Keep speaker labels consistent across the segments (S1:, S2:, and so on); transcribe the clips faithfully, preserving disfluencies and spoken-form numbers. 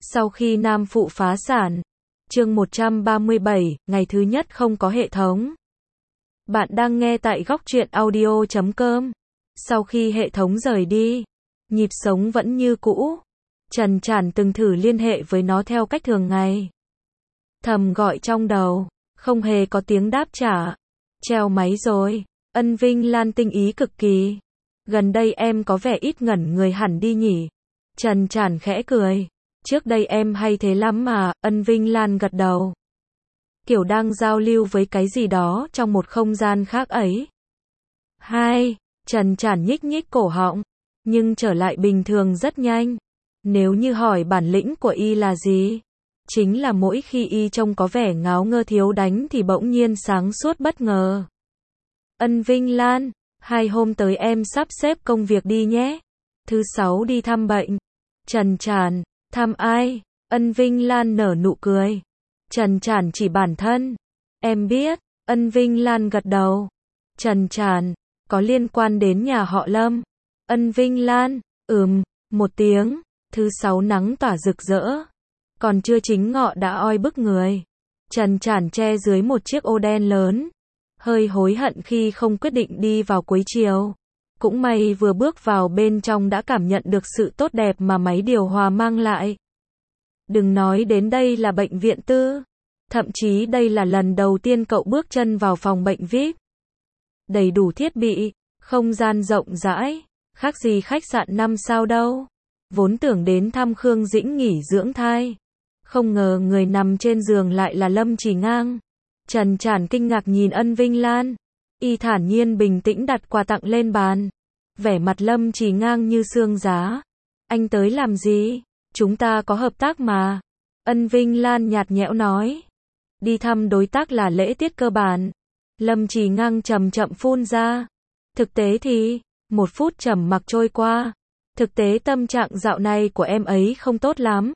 S1: Sau khi Nam Phụ phá sản. Chương một trăm ba mươi bảy, ngày thứ nhất không có hệ thống. Bạn đang nghe tại góc truyện audio chấm com. Sau khi hệ thống rời đi, nhịp sống vẫn như cũ. Trần Trản từng thử liên hệ với nó theo cách thường ngày. Thầm gọi trong đầu, không hề có tiếng đáp trả. Treo máy rồi. Ân Vinh Lan tinh ý cực kỳ. Gần đây em có vẻ ít ngẩn người hẳn đi nhỉ. Trần Trản khẽ cười. Trước đây em hay thế lắm mà, Ân Vinh Lan gật đầu. Kiểu đang giao lưu với cái gì đó trong một không gian khác ấy. Hai, Trần Trản nhích nhích cổ họng, nhưng trở lại bình thường rất nhanh. Nếu như hỏi bản lĩnh của y là gì? Chính là mỗi khi y trông có vẻ ngáo ngơ thiếu đánh thì bỗng nhiên sáng suốt bất ngờ. Ân Vinh Lan, hai hôm tới em sắp xếp công việc đi nhé. Thứ sáu đi thăm bệnh. Trần Trản, thăm ai? Ân Vinh Lan nở nụ cười. Trần Trản chỉ bản thân. Em biết. Ân Vinh Lan gật đầu. Trần Trản, có liên quan đến nhà họ Lâm. Ân Vinh Lan, ừm, một tiếng. Thứ sáu nắng tỏa rực rỡ. Còn chưa chính ngọ đã oi bức người. Trần Trản che dưới một chiếc ô đen lớn. Hơi hối hận khi không quyết định đi vào cuối chiều. Cũng may vừa bước vào bên trong đã cảm nhận được sự tốt đẹp mà máy điều hòa mang lại. Đừng nói đến đây là bệnh viện tư. Thậm chí đây là lần đầu tiên cậu bước chân vào phòng bệnh vi ai pi. Đầy đủ thiết bị, không gian rộng rãi, khác gì khách sạn năm sao đâu. Vốn tưởng đến thăm Khương Dĩnh nghỉ dưỡng thai. Không ngờ người nằm trên giường lại là Lâm Chỉ Ngang. Trần Trản kinh ngạc nhìn Ân Vinh Lan. Y thản nhiên bình tĩnh đặt quà tặng lên bàn. Vẻ mặt Lâm Chỉ Ngang như xương giá. Anh tới làm gì? Chúng ta có hợp tác mà. Ân Vinh Lan nhạt nhẽo nói. Đi thăm đối tác là lễ tiết cơ bản. Lâm Chỉ Ngang chậm chậm phun ra. Thực tế thì, một phút trầm mặc trôi qua. Thực tế tâm trạng dạo này của em ấy không tốt lắm.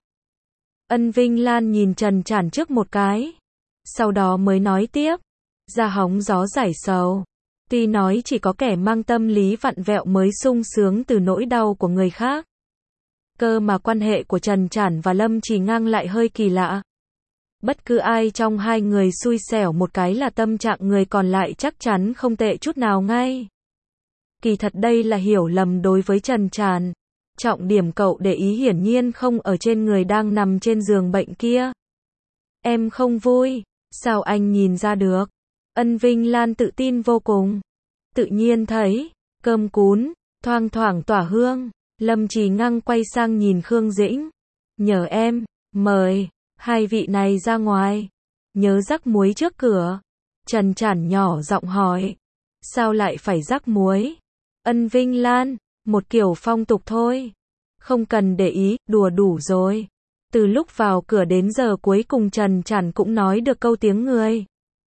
S1: Ân Vinh Lan nhìn Trần Trản trước một cái. Sau đó mới nói tiếp. Ra hóng gió giải sầu. Tuy nói chỉ có kẻ mang tâm lý vặn vẹo mới sung sướng từ nỗi đau của người khác. Cơ mà quan hệ của Trần Trản và Lâm Chỉ Ngang lại hơi kỳ lạ. Bất cứ ai trong hai người xui xẻo một cái là tâm trạng người còn lại chắc chắn không tệ chút nào ngay. Kỳ thật đây là hiểu lầm đối với Trần Trản. Trọng điểm cậu để ý hiển nhiên không ở trên người đang nằm trên giường bệnh kia. Em không vui, sao anh nhìn ra được? Ân Vinh Lan tự tin vô cùng. Tự nhiên thấy, cơm cún, thoang thoảng tỏa hương. Lâm Chỉ Ngang quay sang nhìn Khương Dĩnh. Nhờ em, mời, hai vị này ra ngoài. Nhớ rắc muối trước cửa. Trần Trản nhỏ giọng hỏi. Sao lại phải rắc muối? Ân Vinh Lan, một kiểu phong tục thôi. Không cần để ý, đùa đủ rồi. Từ lúc vào cửa đến giờ cuối cùng Trần Trản cũng nói được câu tiếng người.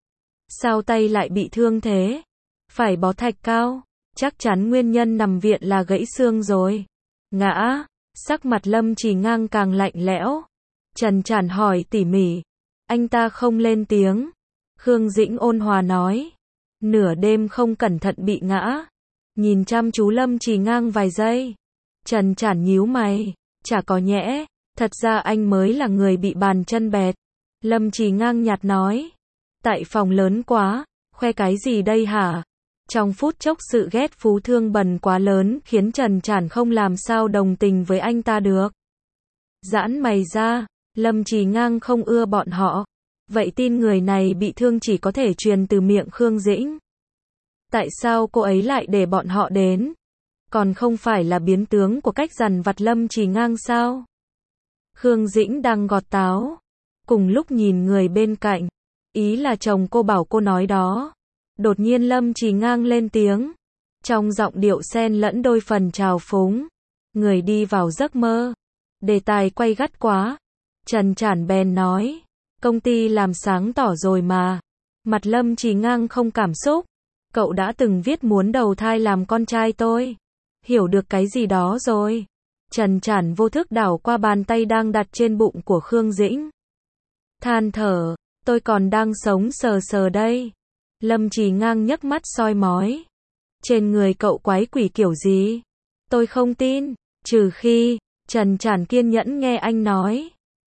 S1: Sao tay lại bị thương thế? Phải bó thạch cao. Chắc chắn nguyên nhân nằm viện là gãy xương rồi. Ngã. Sắc mặt Lâm Chỉ Ngang càng lạnh lẽo. Trần Trản hỏi tỉ mỉ. Anh ta không lên tiếng. Khương Dĩnh ôn hòa nói. Nửa đêm không cẩn thận bị ngã. Nhìn chăm chú Lâm Chỉ Ngang vài giây. Trần Trản nhíu mày. Chả có nhẽ. Thật ra anh mới là người bị bàn chân bẹt. Lâm Chỉ Ngang nhạt nói. Tại phòng lớn quá. Khoe cái gì đây hả? Trong phút chốc sự ghét phú thương bần quá lớn khiến Trần Trản không làm sao đồng tình với anh ta được. Giãn mày ra. Lâm Chỉ Ngang không ưa bọn họ. Vậy tin người này bị thương chỉ có thể truyền từ miệng Khương Dĩnh. Tại sao cô ấy lại để bọn họ đến? Còn không phải là biến tướng của cách dằn vặt Lâm Chỉ Ngang sao? Khương Dĩnh đang gọt táo. Cùng lúc nhìn người bên cạnh. Ý là chồng cô bảo cô nói đó. Đột nhiên Lâm Chỉ Ngang lên tiếng. Trong giọng điệu xen lẫn đôi phần trào phúng. Người đi vào giấc mơ. Đề tài quay gắt quá. Trần Trản bèn nói. Công ty làm sáng tỏ rồi mà. Mặt Lâm Chỉ Ngang không cảm xúc. Cậu đã từng viết muốn đầu thai làm con trai tôi. Hiểu được cái gì đó rồi. Trần Trản vô thức đảo qua bàn tay đang đặt trên bụng của Khương Dĩnh. Than thở. Tôi còn đang sống sờ sờ đây. Lâm Chỉ Ngang nhấc mắt soi mói. Trên người cậu quái quỷ kiểu gì? Tôi không tin. Trừ khi. Trần Trản kiên nhẫn nghe anh nói.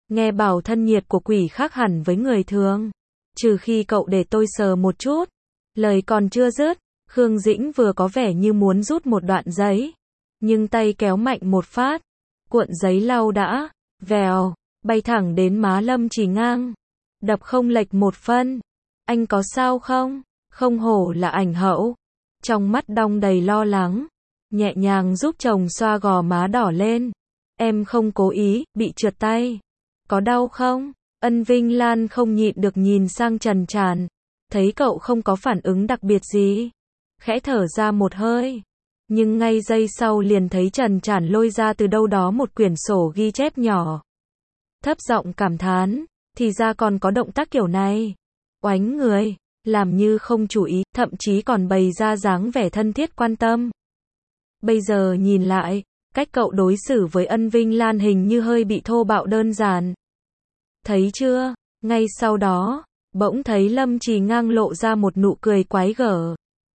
S1: Nghe bảo thân nhiệt của quỷ khác hẳn với người thường. Trừ khi cậu để tôi sờ một chút. Lời còn chưa dứt, Khương Dĩnh vừa có vẻ như muốn rút một đoạn giấy. Nhưng tay kéo mạnh một phát. Cuộn giấy lau đã, vèo, bay thẳng đến má Lâm Trì Ngang. Đập không lệch một phân. Anh có sao không? Không hổ là ảnh hậu. Trong mắt đong đầy lo lắng. Nhẹ nhàng giúp chồng xoa gò má đỏ lên. Em không cố ý, bị trượt tay. Có đau không? Ân Vinh Lan không nhịn được nhìn sang Trần Tràn. Thấy cậu không có phản ứng đặc biệt gì. Khẽ thở ra một hơi. Nhưng ngay giây sau liền thấy Trần Tràn lôi ra từ đâu đó một quyển sổ ghi chép nhỏ. Thấp giọng cảm thán. Thì ra còn có động tác kiểu này. Oánh người. Làm như không chú ý, thậm chí còn bày ra dáng vẻ thân thiết quan tâm. Bây giờ nhìn lại, cách cậu đối xử với Ân Vinh Lan hình như hơi bị thô bạo đơn giản. Thấy chưa? Ngay sau đó, bỗng thấy Lâm Trì Ngang lộ ra một nụ cười quái gở.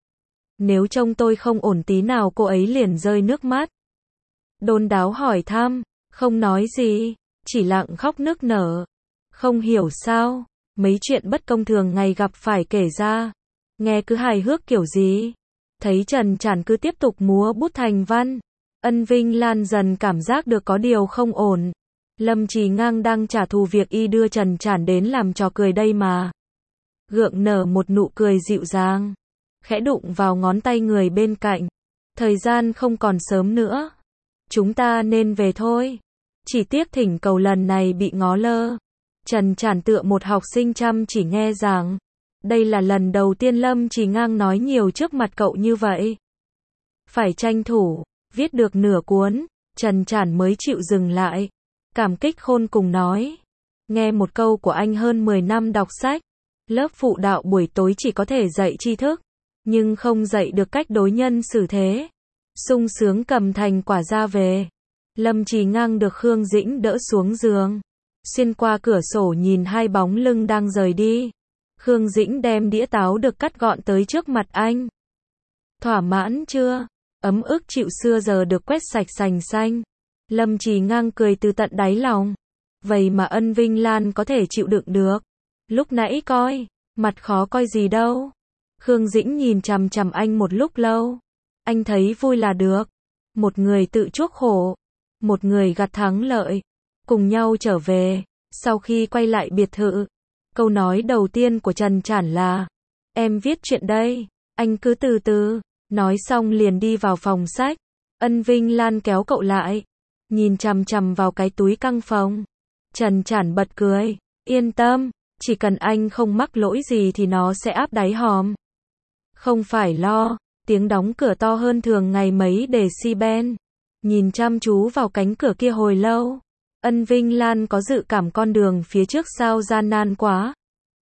S1: Nếu trông tôi không ổn tí nào cô ấy liền rơi nước mắt. Đôn đáo hỏi thăm, không nói gì, chỉ lặng khóc nức nở. Không hiểu sao, mấy chuyện bất công thường ngày gặp phải kể ra. Nghe cứ hài hước kiểu gì. Thấy Trần Tràn cứ tiếp tục múa bút thành văn. Ân Vinh Lan dần cảm giác được có điều không ổn. Lâm Trì Ngang đang trả thù việc y đưa Trần Tràn đến làm trò cười đây mà. Gượng nở một nụ cười dịu dàng. Khẽ đụng vào ngón tay người bên cạnh. Thời gian không còn sớm nữa. Chúng ta nên về thôi. Chỉ tiếc thỉnh cầu lần này bị ngó lơ. Trần Tràn tựa một học sinh chăm chỉ nghe giảng. Đây là lần đầu tiên Lâm Trì Ngang nói nhiều trước mặt cậu như vậy. Phải tranh thủ, viết được nửa cuốn, Trần Tràn mới chịu dừng lại. Cảm kích khôn cùng nói. Nghe một câu của anh hơn mười năm đọc sách. Lớp phụ đạo buổi tối chỉ có thể dạy tri thức, nhưng không dạy được cách đối nhân xử thế. Sung sướng cầm thành quả ra về. Lâm Trì Ngang được Khương Dĩnh đỡ xuống giường. Xuyên qua cửa sổ nhìn hai bóng lưng đang rời đi. Khương Dĩnh đem đĩa táo được cắt gọn tới trước mặt anh. Thỏa mãn chưa? Ấm ức chịu xưa giờ được quét sạch sành xanh. Lâm Trì Ngang cười từ tận đáy lòng. Vậy mà Ân Vinh Lan có thể chịu đựng được. Lúc nãy coi, mặt khó coi gì đâu. Khương Dĩnh nhìn chằm chằm anh một lúc lâu. Anh thấy vui là được. Một người tự chuốc khổ. Một người gặt thắng lợi. Cùng nhau trở về. Sau khi quay lại biệt thự. Câu nói đầu tiên của Trần Tràn là. Em viết chuyện đây. Anh cứ từ từ. Nói xong liền đi vào phòng sách. Ân Vinh Lan kéo cậu lại. Nhìn chằm chằm vào cái túi căng phòng. Trần Tràn bật cười. Yên tâm. Chỉ cần anh không mắc lỗi gì thì nó sẽ áp đáy hòm. Không phải lo. Tiếng đóng cửa to hơn thường ngày mấy decibel. Nhìn chăm chú vào cánh cửa kia hồi lâu. Ân Vinh Lan có dự cảm con đường phía trước sao gian nan quá.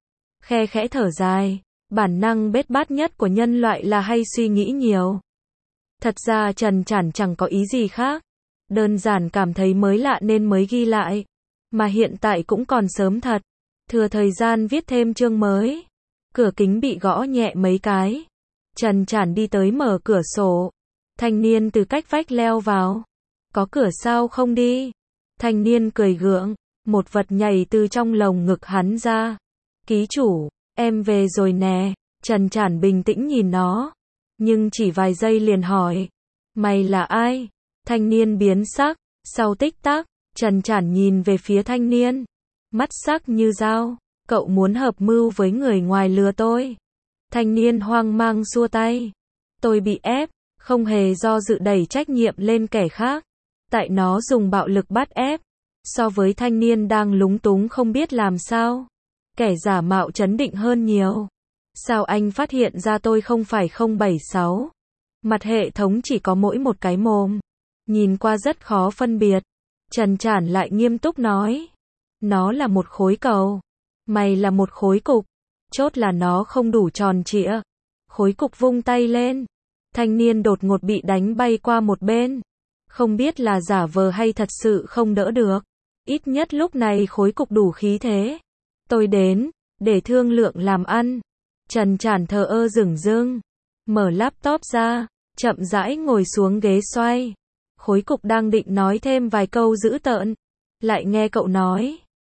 S1: Khe khẽ thở dài. Bản năng bết bát nhất của nhân loại là hay suy nghĩ nhiều. Thật ra Trần Tràn chẳng có ý gì khác. Đơn giản cảm thấy mới lạ nên mới ghi lại. Mà hiện tại cũng còn sớm thật. Thừa thời gian viết thêm chương mới. Cửa kính bị gõ nhẹ mấy cái. Trần Tràn đi tới mở cửa sổ. Thanh niên từ cách vách leo vào. Có cửa sao không đi? Thanh niên cười gượng. Một vật nhảy từ trong lồng ngực hắn ra. Ký chủ, em về rồi nè. Trần Tràn bình tĩnh nhìn nó. Nhưng chỉ vài giây liền hỏi. Mày là ai? Thanh niên biến sắc. Sau tích tắc, Trần Tràn nhìn về phía thanh niên. Mắt sắc như dao. Cậu muốn hợp mưu với người ngoài lừa tôi. Thanh niên hoang mang xua tay. Tôi bị ép. Không hề do dự đẩy trách nhiệm lên kẻ khác. Tại nó dùng bạo lực bắt ép. So với thanh niên đang lúng túng không biết làm sao. Kẻ giả mạo trấn định hơn nhiều. Sao anh phát hiện ra tôi không phải không bảy sáu? Mặt hệ thống chỉ có mỗi một cái mồm. Nhìn qua rất khó phân biệt. Trần Tràn lại nghiêm túc nói. Nó là một khối cầu. Mày là một khối cục. Chốt là nó không đủ tròn trịa. Khối cục vung tay lên. Thanh niên đột ngột bị đánh bay qua một bên. Không biết là giả vờ hay thật sự không đỡ được. Ít nhất lúc này khối cục đủ khí thế. Tôi đến, để thương lượng làm ăn. Trần Tràn thờ ơ dửng dưng. Mở laptop ra, chậm rãi ngồi xuống ghế xoay. Khối cục đang định nói thêm vài câu dữ tợn. Lại nghe cậu nói.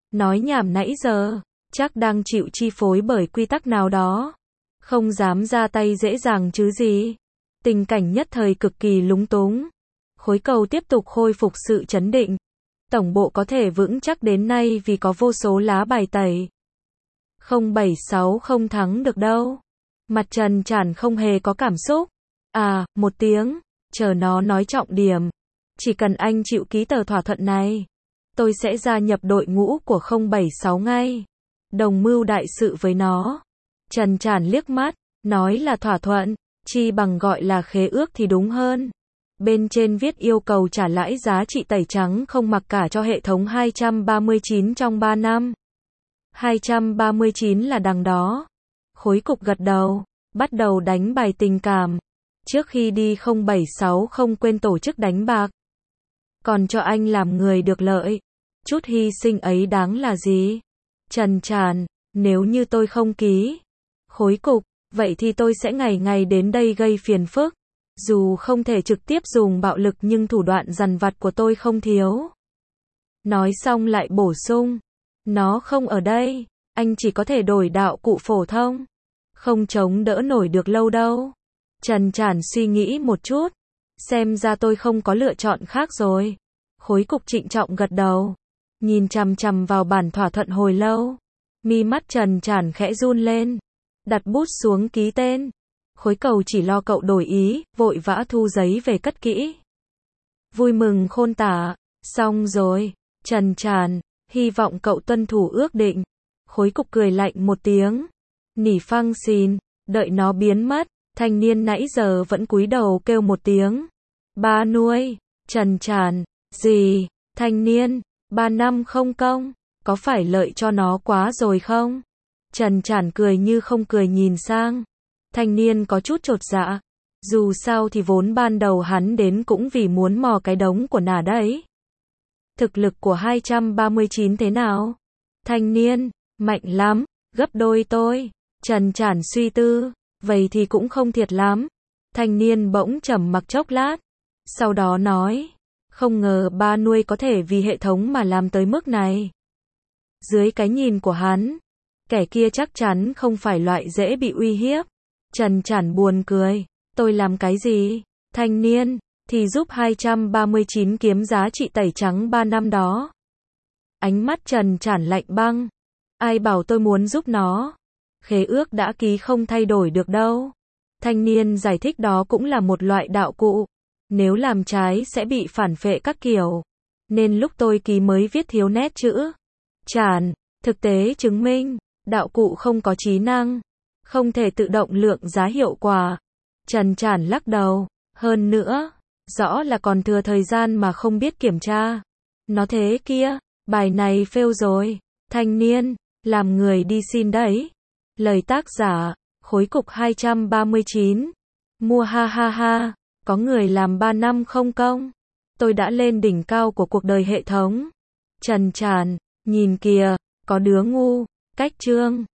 S1: Nói nhảm nãy giờ, chắc đang chịu chi phối bởi quy tắc nào đó. Không dám ra tay dễ dàng chứ gì. Tình cảnh nhất thời cực kỳ lúng túng. Khối cầu tiếp tục khôi phục sự chấn định. Tổng bộ có thể vững chắc đến nay vì có vô số lá bài tẩy. không bảy sáu không thắng được đâu. Mặt Trần Trản không hề có cảm xúc. À, một tiếng, chờ nó nói trọng điểm. Chỉ cần anh chịu ký tờ thỏa thuận này, tôi sẽ gia nhập đội ngũ của không bảy sáu ngay. Đồng mưu đại sự với nó. Trần Trản liếc mắt, nói là thỏa thuận, chi bằng gọi là khế ước thì đúng hơn. Bên trên viết yêu cầu trả lãi giá trị tẩy trắng không mặc cả cho hệ thống hai trăm ba mươi chín trong ba năm. hai trăm ba mươi chín là đằng đó. Khối cục gật đầu, bắt đầu đánh bài tình cảm. Trước khi đi không bảy sáu không quên tổ chức đánh bạc. Còn cho anh làm người được lợi. Chút hy sinh ấy đáng là gì? Trần Trản, nếu như tôi không ký. Khối cục, vậy thì tôi sẽ ngày ngày đến đây gây phiền phức. Dù không thể trực tiếp dùng bạo lực nhưng thủ đoạn dằn vặt của tôi không thiếu. Nói xong lại bổ sung. Nó không ở đây, anh chỉ có thể đổi đạo cụ phổ thông. Không chống đỡ nổi được lâu đâu. Trần Trản suy nghĩ một chút. Xem ra tôi không có lựa chọn khác rồi. Khối cục trịnh trọng gật đầu. Nhìn chằm chằm vào bản thỏa thuận hồi lâu. Mi mắt Trần Trản khẽ run lên. Đặt bút xuống ký tên. Khối cầu chỉ lo cậu đổi ý, vội vã thu giấy về cất kỹ. Vui mừng khôn tả. Xong rồi. Trần Trản, hy vọng cậu tuân thủ ước định. Khối cục cười lạnh một tiếng. Nỉ phăng xin, đợi nó biến mất. Thanh niên nãy giờ vẫn cúi đầu kêu một tiếng. Ba nuôi. Trần Trản, gì? Thanh niên, ba năm không công, có phải lợi cho nó quá rồi không? Trần Trản cười như không cười nhìn sang. Thanh niên có chút chột dạ. Dù sao thì vốn ban đầu hắn đến cũng vì muốn mò cái đống của nà đấy. Thực lực của hai trăm ba mươi chín thế nào? Thanh niên, mạnh lắm, gấp đôi tôi. Trần Trản suy tư, vậy thì cũng không thiệt lắm. Thanh niên bỗng trầm mặc chốc lát. Sau đó nói, không ngờ ba nuôi có thể vì hệ thống mà làm tới mức này. Dưới cái nhìn của hắn, kẻ kia chắc chắn không phải loại dễ bị uy hiếp. Trần Trản buồn cười, tôi làm cái gì? Thanh niên, thì giúp hai trăm ba mươi chín kiếm giá trị tẩy trắng ba năm đó. Ánh mắt Trần Trản lạnh băng. Ai bảo tôi muốn giúp nó? Khế ước đã ký không thay đổi được đâu. Thanh niên giải thích đó cũng là một loại đạo cụ. Nếu làm trái sẽ bị phản phệ các kiểu. Nên lúc tôi ký mới viết thiếu nét chữ. Trản, thực tế chứng minh, đạo cụ không có trí năng. Không thể tự động lượng giá hiệu quả. Trần Trản lắc đầu. Hơn nữa, rõ là còn thừa thời gian mà không biết kiểm tra. Nó thế kia, bài này fail rồi. Thanh niên, làm người đi xin đấy. Lời tác giả, khối cục hai trăm ba mươi chín. Mua ha ha ha, có người làm ba năm không công. Tôi đã lên đỉnh cao của cuộc đời hệ thống. Trần Trản, nhìn kìa, có đứa ngu, cách chương.